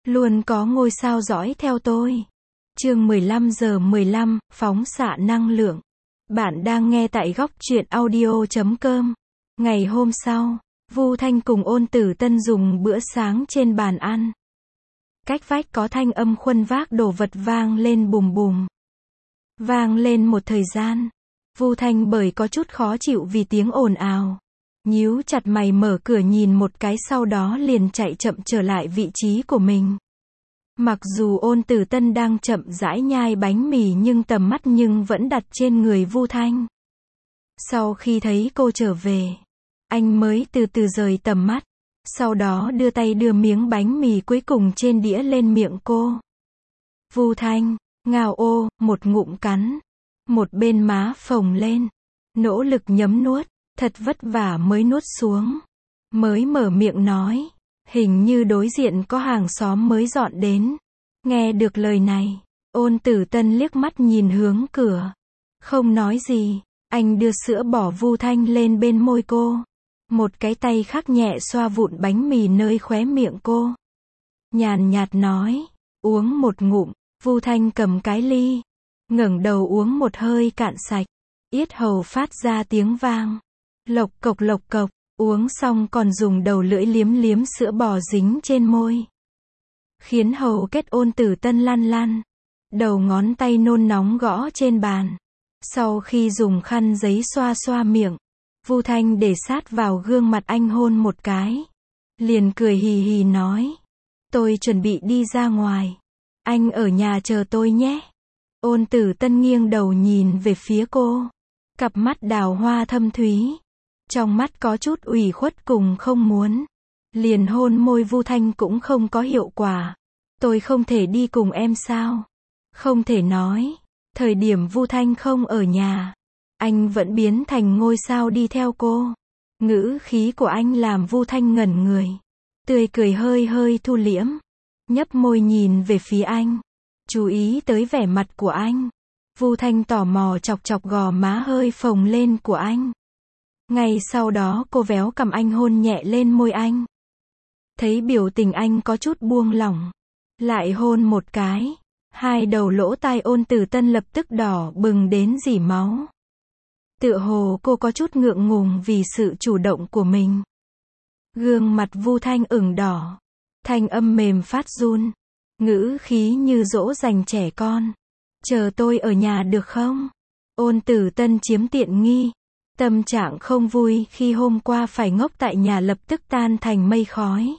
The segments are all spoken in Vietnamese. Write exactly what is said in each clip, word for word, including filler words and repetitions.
Luôn có ngôi sao dõi theo tôi. Chương mười lăm giờ mười lăm, phóng xạ năng lượng. Bạn đang nghe tại góc truyện audio chấm com. Ngày hôm sau, Vu Thanh cùng Ôn Tử Tân dùng bữa sáng trên bàn ăn. Cách vách có thanh âm khuân vác đồ vật vang lên bùm bùm. Vang lên một thời gian, Vu Thanh bởi có chút khó chịu vì tiếng ồn ào, nhíu chặt mày mở cửa nhìn một cái, sau đó liền chạy chậm trở lại vị trí của mình. Mặc dù Ôn Tử Tân đang chậm rãi nhai bánh mì nhưng tầm mắt nhưng vẫn đặt trên người Vu Thanh. Sau khi thấy cô trở về, anh mới từ từ rời tầm mắt, sau đó đưa tay đưa miếng bánh mì cuối cùng trên đĩa lên miệng cô. Vu Thanh, ngao ô, một ngụm cắn, một bên má phồng lên, nỗ lực nhấm nuốt, thật vất vả mới nuốt xuống, mới mở miệng nói, hình như đối diện có hàng xóm mới dọn đến. Nghe được lời này, Ôn Tử Tân liếc mắt nhìn hướng cửa, không nói gì, anh đưa sữa bò Vu Thanh lên bên môi cô, một cái tay khác nhẹ xoa vụn bánh mì nơi khóe miệng cô. Nhàn nhạt nói, uống một ngụm. Vu Thanh cầm cái ly, ngẩng đầu uống một hơi cạn sạch, yết hầu phát ra tiếng vang, lộc cộc lộc cộc, uống xong còn dùng đầu lưỡi liếm liếm sữa bò dính trên môi, khiến hầu kết Ôn Tử Tân lăn lăn, đầu ngón tay nôn nóng gõ trên bàn. Sau khi dùng khăn giấy xoa xoa miệng, Vu Thanh để sát vào gương mặt anh hôn một cái, liền cười hì hì nói, tôi chuẩn bị đi ra ngoài, anh ở nhà chờ tôi nhé. Ôn Tử Tân nghiêng đầu nhìn về phía cô, cặp mắt đào hoa thâm thúy, trong mắt có chút ủy khuất cùng không muốn. Liền hôn môi Vu Thanh cũng không có hiệu quả. Tôi không thể đi cùng em sao? Không thể nói. Thời điểm Vu Thanh không ở nhà, anh vẫn biến thành ngôi sao đi theo cô. Ngữ khí của anh làm Vu Thanh ngẩn người, tươi cười hơi hơi thu liễm, nhấp môi nhìn về phía anh, chú ý tới vẻ mặt của anh. Vu Thanh tò mò chọc chọc gò má hơi phồng lên của anh. Ngay sau đó cô véo cằm anh hôn nhẹ lên môi anh. Thấy biểu tình anh có chút buông lỏng, lại hôn một cái, hai đầu lỗ tai Ôn Tử Tân lập tức đỏ bừng đến rỉ máu. Tựa hồ cô có chút ngượng ngùng vì sự chủ động của mình. Gương mặt Vu Thanh ửng đỏ, thanh âm mềm phát run, ngữ khí như dỗ dành trẻ con. Chờ tôi ở nhà được không? Ôn Tử Tân chiếm tiện nghi, tâm trạng không vui khi hôm qua phải ngốc tại nhà lập tức tan thành mây khói.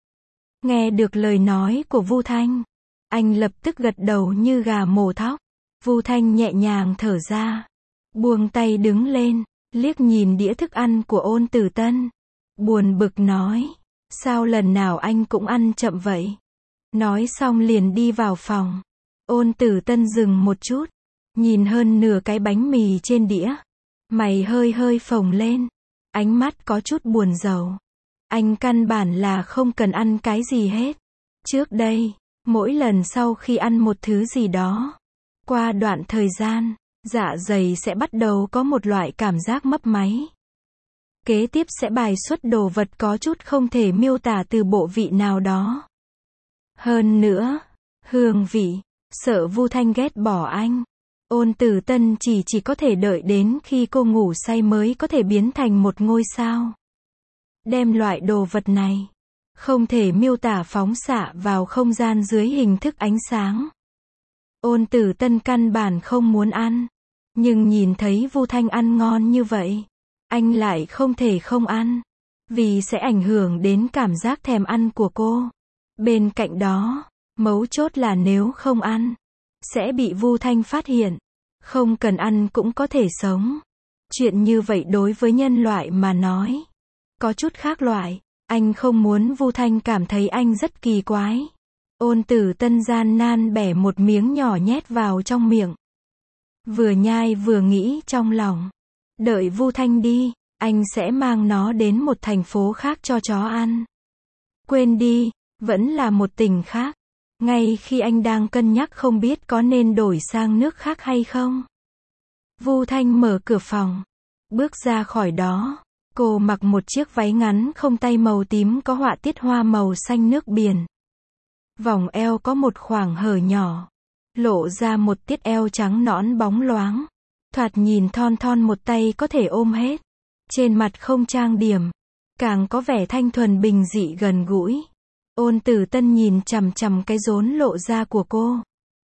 Nghe được lời nói của Vu Thanh, anh lập tức gật đầu như gà mổ thóc. Vu Thanh nhẹ nhàng thở ra, buông tay đứng lên, liếc nhìn đĩa thức ăn của Ôn Tử Tân, buồn bực nói, sao lần nào anh cũng ăn chậm vậy? Nói xong liền đi vào phòng. Ôn Tử Tân dừng một chút, nhìn hơn nửa cái bánh mì trên đĩa, mày hơi hơi phồng lên, ánh mắt có chút buồn rầu. Anh căn bản là không cần ăn cái gì hết. Trước đây, mỗi lần sau khi ăn một thứ gì đó, qua đoạn thời gian, dạ dày sẽ bắt đầu có một loại cảm giác mấp máy. Kế tiếp sẽ bài xuất đồ vật có chút không thể miêu tả từ bộ vị nào đó. Hơn nữa, hương vị, sợ Vu Thanh ghét bỏ anh. Ôn Tử Tân chỉ chỉ có thể đợi đến khi cô ngủ say mới có thể biến thành một ngôi sao. Đem loại đồ vật này, không thể miêu tả phóng xạ vào không gian dưới hình thức ánh sáng. Ôn Tử Tân căn bản không muốn ăn, nhưng nhìn thấy Vu Thanh ăn ngon như vậy, anh lại không thể không ăn, vì sẽ ảnh hưởng đến cảm giác thèm ăn của cô. Bên cạnh đó, mấu chốt là nếu không ăn, sẽ bị Vu Thanh phát hiện, không cần ăn cũng có thể sống. Chuyện như vậy đối với nhân loại mà nói, có chút khác loại. Anh không muốn Vu Thanh cảm thấy anh rất kỳ quái. Ôn Tử Tân gian nan bẻ một miếng nhỏ nhét vào trong miệng, vừa nhai vừa nghĩ trong lòng, đợi Vu Thanh đi, anh sẽ mang nó đến một thành phố khác cho chó ăn. Quên đi, vẫn là một tỉnh khác. Ngay khi anh đang cân nhắc không biết có nên đổi sang nước khác hay không, Vu Thanh mở cửa phòng, bước ra khỏi đó. Cô mặc một chiếc váy ngắn không tay màu tím có họa tiết hoa màu xanh nước biển. Vòng eo có một khoảng hở nhỏ, lộ ra một tiết eo trắng nõn bóng loáng. Thoạt nhìn thon thon một tay có thể ôm hết. Trên mặt không trang điểm, càng có vẻ thanh thuần bình dị gần gũi. Ôn Tử Tân nhìn chằm chằm cái rốn lộ ra của cô.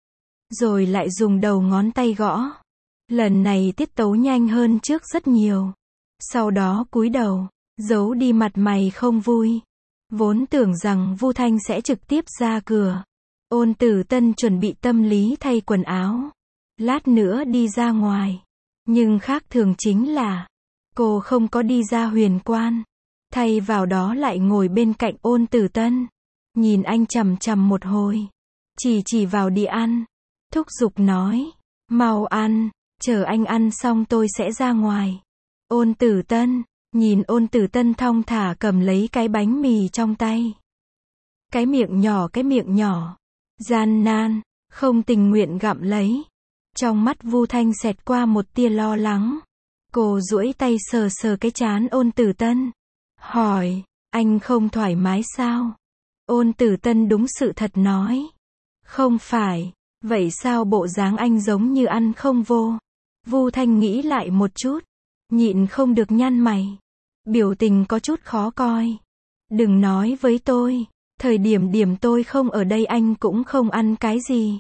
Rồi lại dùng đầu ngón tay gõ. Lần này tiết tấu nhanh hơn trước rất nhiều. Sau đó cúi đầu, giấu đi mặt mày không vui. Vốn tưởng rằng Vu Thanh sẽ trực tiếp ra cửa. Ôn Tử Tân chuẩn bị tâm lý thay quần áo. Lát nữa đi ra ngoài. Nhưng khác thường chính là, cô không có đi ra huyền quan. Thay vào đó lại ngồi bên cạnh Ôn Tử Tân. Nhìn anh chằm chằm một hồi. Chỉ chỉ vào đi ăn. Thúc giục nói, mau ăn, chờ anh ăn xong tôi sẽ ra ngoài. Ôn Tử Tân, nhìn Ôn Tử Tân thong thả cầm lấy cái bánh mì trong tay. Cái miệng nhỏ cái miệng nhỏ, gian nan, không tình nguyện gặm lấy. Trong mắt Vu Thanh xẹt qua một tia lo lắng. Cô duỗi tay sờ sờ cái trán Ôn Tử Tân. Hỏi, anh không thoải mái sao? Ôn Tử Tân đúng sự thật nói. Không phải, vậy sao bộ dáng anh giống như ăn không vô? Vu Thanh nghĩ lại một chút, nhịn không được nhăn mày. Biểu tình có chút khó coi. Đừng nói với tôi, thời điểm điểm tôi không ở đây anh cũng không ăn cái gì.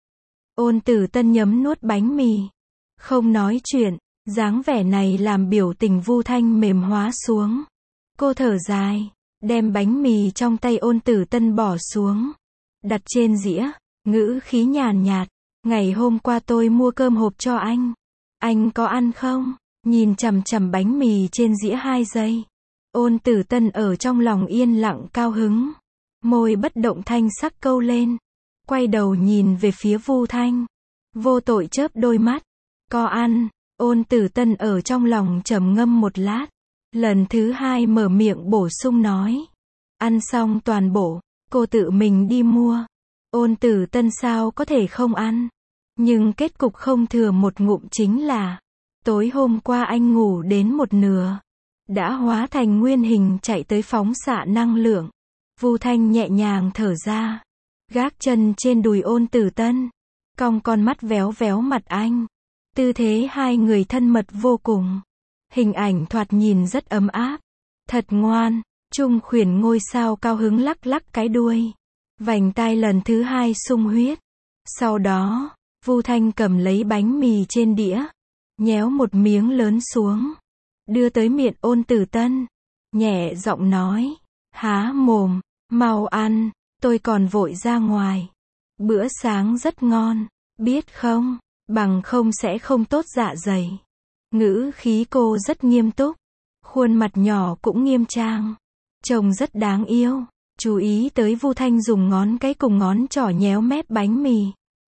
Ôn Tử Tân nhấm nuốt bánh mì, không nói chuyện, dáng vẻ này làm biểu tình Vu Thanh mềm hóa xuống. Cô thở dài, đem bánh mì trong tay Ôn Tử Tân bỏ xuống, đặt trên dĩa, ngữ khí nhàn nhạt, ngày hôm qua tôi mua cơm hộp cho anh, anh có ăn không? Nhìn chằm chằm bánh mì trên dĩa hai giây. Ôn Tử Tân ở trong lòng yên lặng cao hứng, môi bất động thanh sắc câu lên, quay đầu nhìn về phía Vu Thanh, vô tội chớp đôi mắt. Có ăn. Ôn Tử Tân ở trong lòng trầm ngâm một lát, lần thứ hai mở miệng bổ sung nói, ăn xong toàn bộ, cô tự mình đi mua. Ôn Tử Tân sao có thể không ăn, nhưng kết cục không thừa một ngụm chính là, tối hôm qua anh ngủ đến một nửa, đã hóa thành nguyên hình chạy tới phóng xạ năng lượng. Vu Thanh nhẹ nhàng thở ra, gác chân trên đùi Ôn Tử Tân, cong con mắt véo véo mặt anh. Tư thế hai người thân mật vô cùng. Hình ảnh thoạt nhìn rất ấm áp. Thật ngoan. Trung Khuyển ngôi sao cao hứng lắc lắc cái đuôi. Vành tai lần thứ hai sung huyết. Sau đó, Vu Thanh cầm lấy bánh mì trên đĩa, nhéo một miếng lớn xuống, đưa tới miệng Ôn Tử Tân, nhẹ giọng nói, há mồm, mau ăn, tôi còn vội ra ngoài. Bữa sáng rất ngon, biết không? Bằng không sẽ không tốt dạ dày. Ngữ khí cô rất nghiêm túc, khuôn mặt nhỏ cũng nghiêm trang, trông rất đáng yêu. Chú ý tới Vu Thanh dùng ngón cái cùng ngón trỏ nhéo mép bánh mì.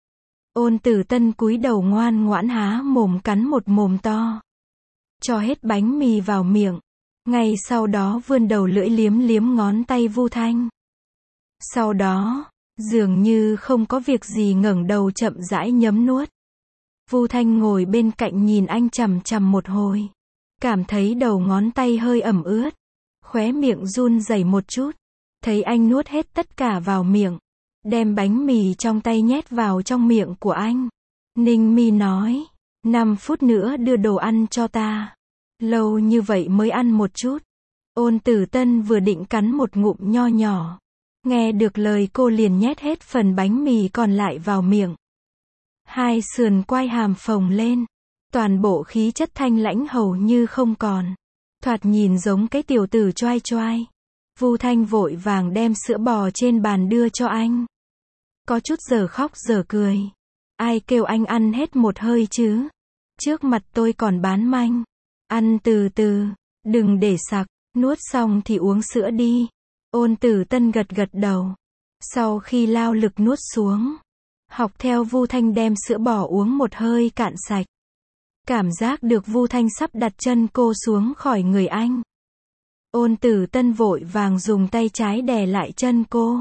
Ôn Tử Tân cúi đầu ngoan ngoãn há mồm cắn một mồm to, cho hết bánh mì vào miệng. Ngay sau đó vươn đầu lưỡi liếm liếm ngón tay Vu Thanh. Sau đó, dường như không có việc gì ngẩng đầu chậm rãi nhấm nuốt. Vu Thanh ngồi bên cạnh nhìn anh chằm chằm một hồi, cảm thấy đầu ngón tay hơi ẩm ướt, khóe miệng run rẩy một chút, thấy anh nuốt hết tất cả vào miệng, đem bánh mì trong tay nhét vào trong miệng của anh. Ninh Mi nói, năm phút nữa đưa đồ ăn cho ta. Lâu như vậy mới ăn một chút. Ôn Tử Tân vừa định cắn một ngụm nho nhỏ, nghe được lời cô liền nhét hết phần bánh mì còn lại vào miệng. Hai sườn quai hàm phồng lên, toàn bộ khí chất thanh lãnh hầu như không còn, thoạt nhìn giống cái tiểu tử choai choai. Vu Thanh vội vàng đem sữa bò trên bàn đưa cho anh, có chút giờ khóc giờ cười. Ai kêu anh ăn hết một hơi chứ? Trước mặt tôi còn bán manh. Ăn từ từ, đừng để sặc, nuốt xong thì uống sữa đi. Ôn Tử Tân gật gật đầu, sau khi lao lực nuốt xuống, học theo Vu Thanh đem sữa bò uống một hơi cạn sạch. Cảm giác được Vu Thanh sắp đặt chân cô xuống khỏi người anh. Ôn Tử Tân vội vàng dùng tay trái đè lại chân cô,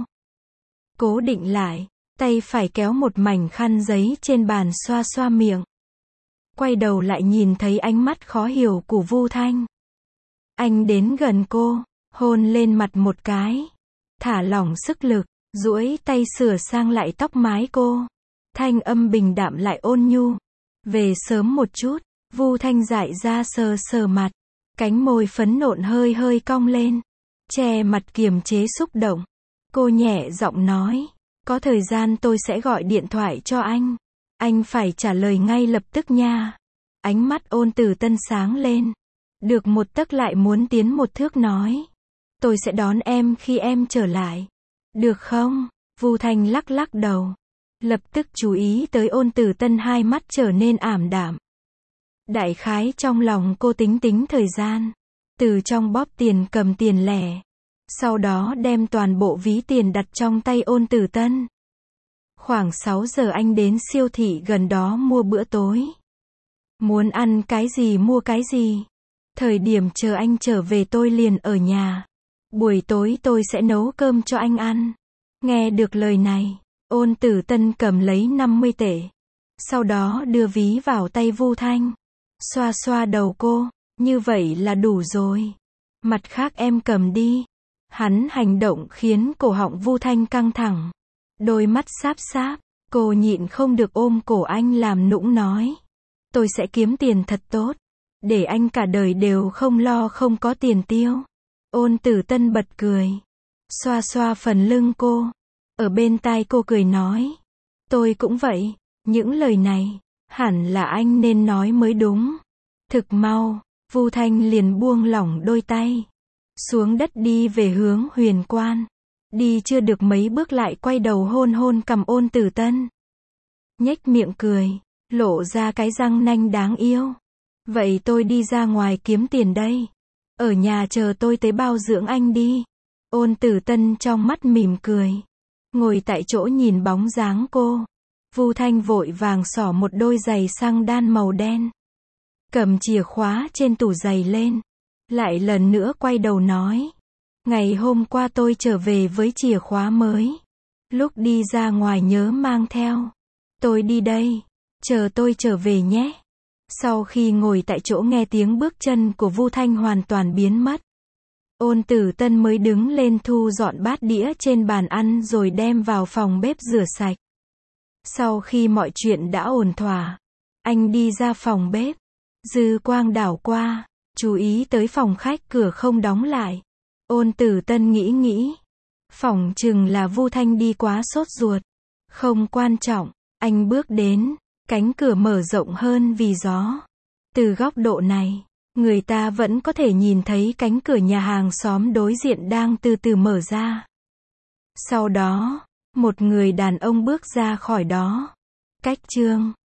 cố định lại, tay phải kéo một mảnh khăn giấy trên bàn xoa xoa miệng. Quay đầu lại nhìn thấy ánh mắt khó hiểu của Vu Thanh. Anh đến gần cô, hôn lên mặt một cái, thả lỏng sức lực, duỗi tay sửa sang lại tóc mái cô. Thanh âm bình đạm lại ôn nhu. Về sớm một chút, Vu Thanh dại ra sờ sờ mặt. Cánh môi phấn nộn hơi hơi cong lên. Che mặt kiềm chế xúc động. Cô nhẹ giọng nói. Có thời gian tôi sẽ gọi điện thoại cho anh. Anh phải trả lời ngay lập tức nha. Ánh mắt Ôn Tử Tân sáng lên. Được một tấc lại muốn tiến một thước nói. Tôi sẽ đón em khi em trở lại. Được không? Vu Thanh lắc lắc đầu. Lập tức chú ý tới Ôn Tử Tân hai mắt trở nên ảm đạm. Đại khái trong lòng cô tính tính thời gian. Từ trong bóp tiền cầm tiền lẻ. Sau đó đem toàn bộ ví tiền đặt trong tay Ôn Tử Tân. Khoảng sáu giờ anh đến siêu thị gần đó mua bữa tối. Muốn ăn cái gì mua cái gì. Thời điểm chờ anh trở về tôi liền ở nhà. Buổi tối tôi sẽ nấu cơm cho anh ăn. Nghe được lời này, Ôn Tử Tân cầm lấy năm mươi tệ. Sau đó đưa ví vào tay Vu Thanh. Xoa xoa đầu cô, như vậy là đủ rồi. Mặt khác em cầm đi. Hắn hành động khiến cổ họng Vu Thanh căng thẳng. Đôi mắt sáp sáp, cô nhịn không được ôm cổ anh làm nũng nói. Tôi sẽ kiếm tiền thật tốt. Để anh cả đời đều không lo không có tiền tiêu. Ôn Tử Tân bật cười. Xoa xoa phần lưng cô. Ở bên tai cô cười nói. Tôi cũng vậy. Những lời này, hẳn là anh nên nói mới đúng. Thực mau, Vu Thanh liền buông lỏng đôi tay. Xuống đất đi về hướng Huyền Quan. Đi chưa được mấy bước lại quay đầu hôn hôn cằm Ôn Tử Tân. Nhếch miệng cười, lộ ra cái răng nanh đáng yêu. Vậy tôi đi ra ngoài kiếm tiền đây. Ở nhà chờ tôi tới bao dưỡng anh đi. Ôn Tử Tân trong mắt mỉm cười. Ngồi tại chỗ nhìn bóng dáng cô. Vu Thanh vội vàng xỏ một đôi giày xăng đan màu đen. Cầm chìa khóa trên tủ giày lên. Lại lần nữa quay đầu nói. Ngày hôm qua tôi trở về với chìa khóa mới. Lúc đi ra ngoài nhớ mang theo. Tôi đi đây. Chờ tôi trở về nhé. Sau khi ngồi tại chỗ nghe tiếng bước chân của Vu Thanh hoàn toàn biến mất. Ôn Tử Tân mới đứng lên thu dọn bát đĩa trên bàn ăn rồi đem vào phòng bếp rửa sạch. Sau khi mọi chuyện đã ổn thỏa, anh đi ra phòng bếp. Dư quang đảo qua, chú ý tới phòng khách cửa không đóng lại. Ôn Tử Tân nghĩ nghĩ. Phỏng chừng là Vu Thanh đi quá sốt ruột. Không quan trọng, anh bước đến, cánh cửa mở rộng hơn vì gió. Từ góc độ này, người ta vẫn có thể nhìn thấy cánh cửa nhà hàng xóm đối diện đang từ từ mở ra. Sau đó, một người đàn ông bước ra khỏi đó. Cách chương